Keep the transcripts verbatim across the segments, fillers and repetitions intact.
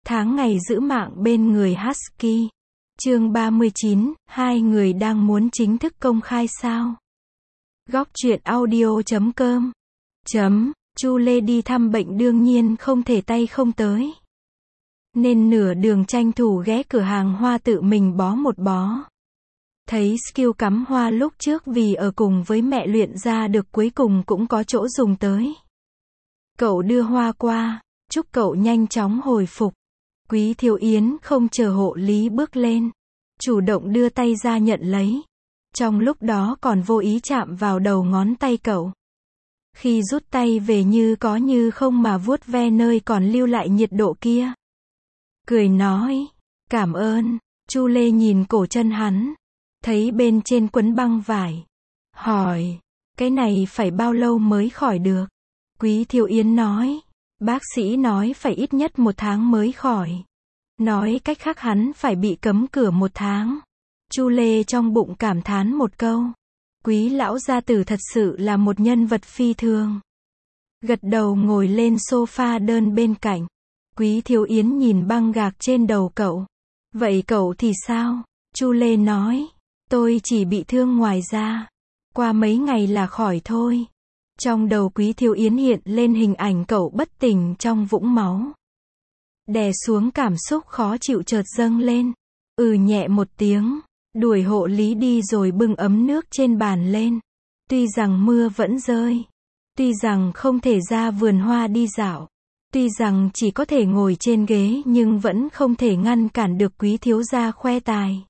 Tháng ngày giữ mạng bên người Husky. Chương ba mươi chín, hai người đang muốn chính thức công khai sao? Góc truyện audio chấm com chấm Chu Lê đi thăm bệnh đương nhiên không thể tay không tới. Nên nửa đường tranh thủ ghé cửa hàng hoa tự mình bó một bó. Thấy skill cắm hoa lúc trước vì ở cùng với mẹ luyện ra được cuối cùng cũng có chỗ dùng tới. Cậu đưa hoa qua, chúc cậu nhanh chóng hồi phục. Quý Thiệu Yến không chờ hộ lý bước lên, chủ động đưa tay ra nhận lấy. Trong lúc đó còn vô ý chạm vào đầu ngón tay cậu. Khi rút tay về như có như không mà vuốt ve nơi còn lưu lại nhiệt độ kia. Cười nói, cảm ơn. Chu Lê nhìn cổ chân hắn, thấy bên trên quấn băng vải. Hỏi, cái này phải bao lâu mới khỏi được? Quý Thiệu Yến nói, bác sĩ nói phải ít nhất một tháng mới khỏi. Nói cách khác hắn phải bị cấm cửa một tháng. Chu Lê trong bụng cảm thán một câu. Quý lão gia tử thật sự là một nhân vật phi thường. Gật đầu ngồi lên sofa đơn bên cạnh. Quý Thiệu Yến nhìn băng gạc trên đầu cậu. Vậy cậu thì sao? Chu Lê nói, tôi chỉ bị thương ngoài da. Qua mấy ngày là khỏi thôi. Trong đầu Quý Thiệu Yến hiện lên hình ảnh cậu bất tỉnh trong vũng máu. Đè xuống cảm xúc khó chịu chợt dâng lên. Ừ nhẹ một tiếng, đuổi hộ lý đi rồi bưng ấm nước trên bàn lên. Tuy rằng mưa vẫn rơi, tuy rằng không thể ra vườn hoa đi dạo, tuy rằng chỉ có thể ngồi trên ghế nhưng vẫn không thể ngăn cản được Quý thiếu gia khoe tài.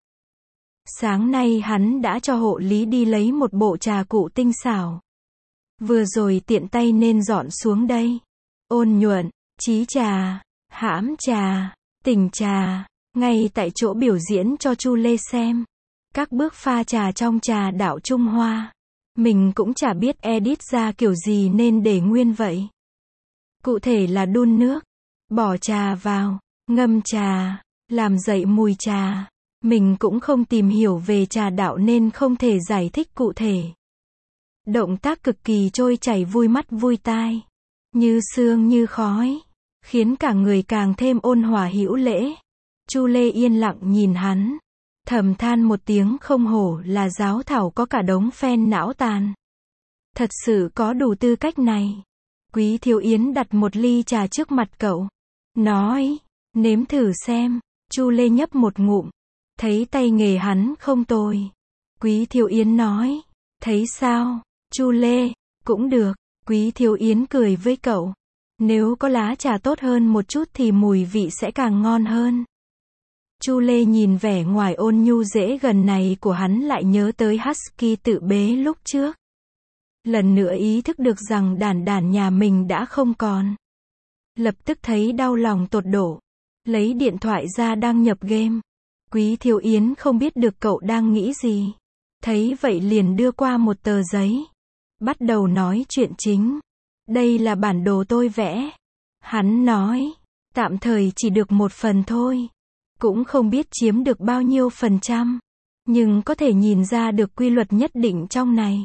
Sáng nay hắn đã cho hộ lý đi lấy một bộ trà cụ tinh xảo. Vừa rồi tiện tay nên dọn xuống đây. Ôn nhuận, chí trà, hãm trà, tỉnh trà, ngay tại chỗ biểu diễn cho Chu Lê xem. Các bước pha trà trong trà đạo Trung Hoa. Mình cũng chả biết edit ra kiểu gì nên để nguyên vậy. Cụ thể là đun nước, bỏ trà vào, ngâm trà, làm dậy mùi trà. Mình cũng không tìm hiểu về trà đạo nên không thể giải thích cụ thể. Động tác cực kỳ trôi chảy vui mắt vui tai. Như sương như khói. Khiến cả người càng thêm ôn hòa hữu lễ. Chu Lê yên lặng nhìn hắn. Thầm than một tiếng không hổ là giáo thảo có cả đống fan não tàn. Thật sự có đủ tư cách này. Quý Thiệu Yến đặt một ly trà trước mặt cậu. Nói, nếm thử xem. Chu Lê nhấp một ngụm. Thấy tay nghề hắn không tồi. Quý Thiệu Yến nói, thấy sao? Chu Lê, cũng được. Quý Thiệu Yến cười với cậu. Nếu có lá trà tốt hơn một chút thì mùi vị sẽ càng ngon hơn. Chu Lê nhìn vẻ ngoài ôn nhu dễ gần này của hắn lại nhớ tới Husky tự bế lúc trước. Lần nữa ý thức được rằng đàn đàn nhà mình đã không còn. Lập tức thấy đau lòng tột độ. Lấy điện thoại ra đăng nhập game. Quý Thiệu Yến không biết được cậu đang nghĩ gì. Thấy vậy liền đưa qua một tờ giấy. Bắt đầu nói chuyện chính. Đây là bản đồ tôi vẽ. Hắn nói, tạm thời chỉ được một phần thôi. Cũng không biết chiếm được bao nhiêu phần trăm. Nhưng có thể nhìn ra được quy luật nhất định trong này.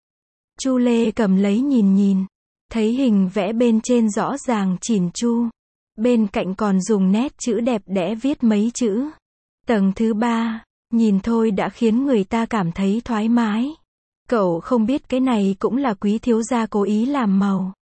Chu Lê cầm lấy nhìn nhìn. Thấy hình vẽ bên trên rõ ràng chỉn chu. Bên cạnh còn dùng nét chữ đẹp đẽ viết mấy chữ. Tầng thứ ba, nhìn thôi đã khiến người ta cảm thấy thoải mái. Cậu không biết cái này cũng là Quý thiếu gia cố ý làm màu.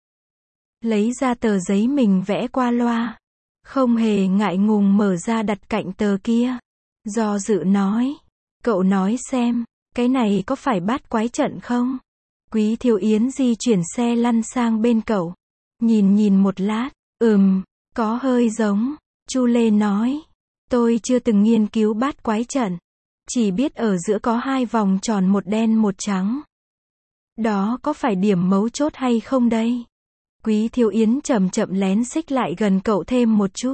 Lấy ra tờ giấy mình vẽ qua loa. Không hề ngại ngùng mở ra đặt cạnh tờ kia. Do dự nói. Cậu nói xem, cái này có phải bát quái trận không? Quý Thiệu Yến di chuyển xe lăn sang bên cậu. Nhìn nhìn một lát, ừm, có hơi giống. Chu Lê nói. Tôi chưa từng nghiên cứu bát quái trận. Chỉ biết ở giữa có hai vòng tròn một đen một trắng. Đó có phải điểm mấu chốt hay không đây? Quý Thiệu Yến chậm chậm lén xích lại gần cậu thêm một chút.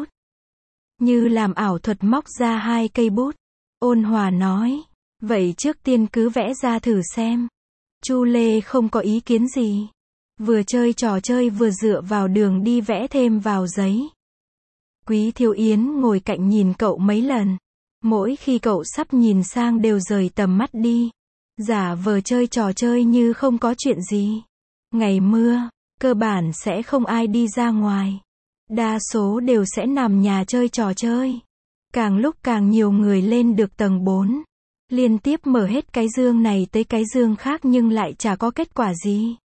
Như làm ảo thuật móc ra hai cây bút. Ôn hòa nói. Vậy trước tiên cứ vẽ ra thử xem. Chu Lê không có ý kiến gì. Vừa chơi trò chơi vừa dựa vào đường đi vẽ thêm vào giấy. Quý Thiệu Yến ngồi cạnh nhìn cậu mấy lần. Mỗi khi cậu sắp nhìn sang đều rời tầm mắt đi. Giả vờ chơi trò chơi như không có chuyện gì. Ngày mưa, cơ bản sẽ không ai đi ra ngoài. Đa số đều sẽ nằm nhà chơi trò chơi. Càng lúc càng nhiều người lên được tầng bốn. Liên tiếp mở hết cái dương này tới cái dương khác nhưng lại chả có kết quả gì.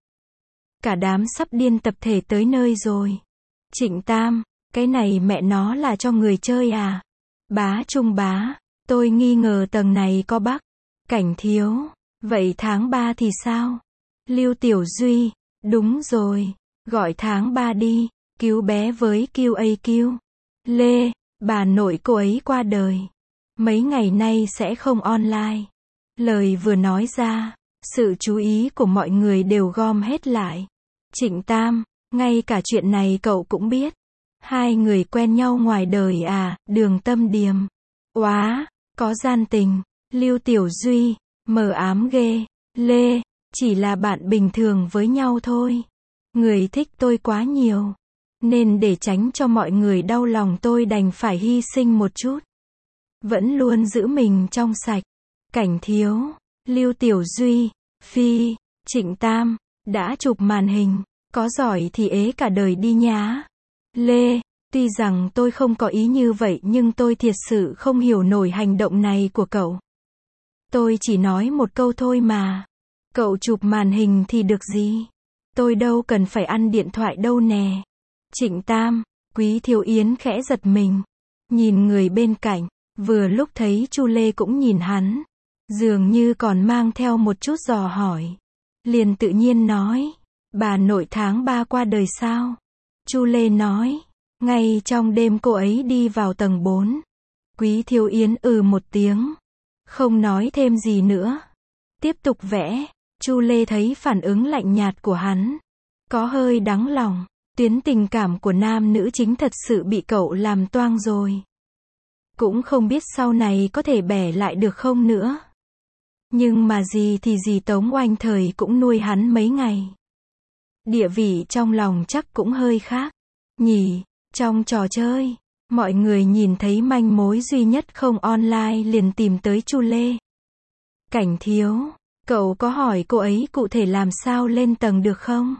Cả đám sắp điên tập thể tới nơi rồi. Trịnh Tam, cái này mẹ nó là cho người chơi à? Bá Trung bá, tôi nghi ngờ tầng này có bug. Cảnh Thiếu, vậy tháng ba thì sao? Lưu Tiểu Duy, đúng rồi, gọi tháng ba đi, cứu bé với quy a quy. Lê, bà nội cô ấy qua đời. Mấy ngày nay sẽ không online. Lời vừa nói ra, sự chú ý của mọi người đều gom hết lại. Trịnh Tam, ngay cả chuyện này cậu cũng biết. Hai người quen nhau ngoài đời à, Đường Tâm Điềm. Oá, có gian tình. Lưu Tiểu Duy, mờ ám ghê. Lê, chỉ là bạn bình thường với nhau thôi. Người thích tôi quá nhiều. Nên để tránh cho mọi người đau lòng tôi đành phải hy sinh một chút. Vẫn luôn giữ mình trong sạch. Cảnh Thiếu, Lưu Tiểu Duy, Phi, Trịnh Tam, đã chụp màn hình. Có giỏi thì ế cả đời đi nhá. Lê, tuy rằng tôi không có ý như vậy nhưng tôi thiệt sự không hiểu nổi hành động này của cậu. Tôi chỉ nói một câu thôi mà. Cậu chụp màn hình thì được gì? Tôi đâu cần phải ăn điện thoại đâu nè. Trịnh Tam, Quý Thiếu Yến khẽ giật mình. Nhìn người bên cạnh, vừa lúc thấy Chu Lê cũng nhìn hắn. Dường như còn mang theo một chút dò hỏi. Liền tự nhiên nói, bà nội tháng ba qua đời sao? Chu Lê nói, ngay trong đêm cô ấy đi vào tầng bốn. Quý Thiếu Yến ừ một tiếng, không nói thêm gì nữa. Tiếp tục vẽ. Chu Lê thấy phản ứng lạnh nhạt của hắn, có hơi đắng lòng. Tuyến tình cảm của nam nữ chính thật sự bị cậu làm toang rồi. Cũng không biết sau này có thể bẻ lại được không nữa. Nhưng mà gì thì gì Tống Oanh thời cũng nuôi hắn mấy ngày. Địa vị trong lòng chắc cũng hơi khác. Nhỉ, trong trò chơi, mọi người nhìn thấy manh mối duy nhất không online liền tìm tới Chu Lê. Cảnh Thiếu, cậu có hỏi cô ấy cụ thể làm sao lên tầng được không?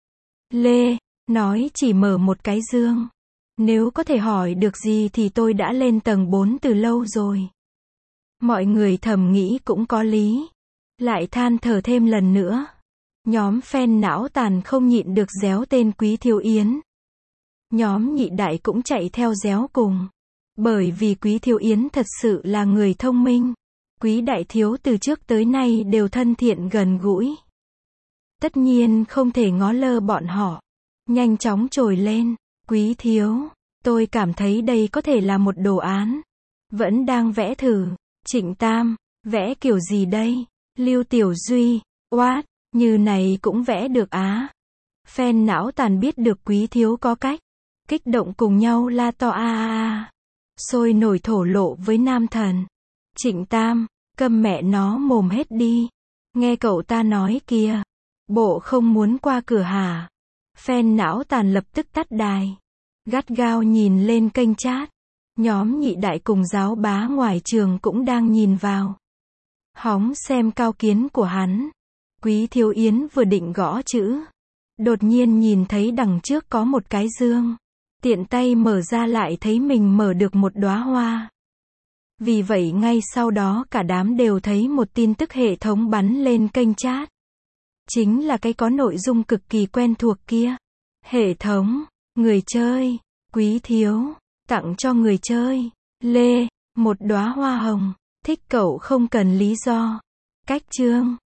Lê, nói chỉ mở một cái dương. Nếu có thể hỏi được gì thì tôi đã lên tầng bốn từ lâu rồi. Mọi người thầm nghĩ cũng có lý. Lại than thở thêm lần nữa. Nhóm fan não tàn không nhịn được réo tên Quý Thiếu Yến. Nhóm nhị đại cũng chạy theo réo cùng. Bởi vì Quý Thiếu Yến thật sự là người thông minh. Quý đại thiếu từ trước tới nay đều thân thiện gần gũi. Tất nhiên không thể ngó lơ bọn họ. Nhanh chóng trồi lên. Quý thiếu, tôi cảm thấy đây có thể là một đồ án. Vẫn đang vẽ thử. Trịnh Tam, vẽ kiểu gì đây? Lưu Tiểu Duy, what, như này cũng vẽ được á. Fan não tàn biết được Quý thiếu có cách. Kích động cùng nhau la to a a a. Sôi nổi thổ lộ với nam thần. Trịnh Tam, câm mẹ nó mồm hết đi. Nghe cậu ta nói kìa. Bộ không muốn qua cửa hả? Fan não tàn lập tức tắt đài. Gắt gao nhìn lên kênh chat. Nhóm nhị đại cùng giáo bá ngoài trường cũng đang nhìn vào. Hóng xem cao kiến của hắn. Quý Thiếu Yến vừa định gõ chữ. Đột nhiên nhìn thấy đằng trước có một cái dương. Tiện tay mở ra lại thấy mình mở được một đóa hoa. Vì vậy ngay sau đó cả đám đều thấy một tin tức hệ thống bắn lên kênh chat. Chính là cái có nội dung cực kỳ quen thuộc kia. Hệ thống, người chơi, Quý thiếu, tặng cho người chơi. Lê, một đóa hoa hồng. Thích cậu không cần lý do. Cách chương.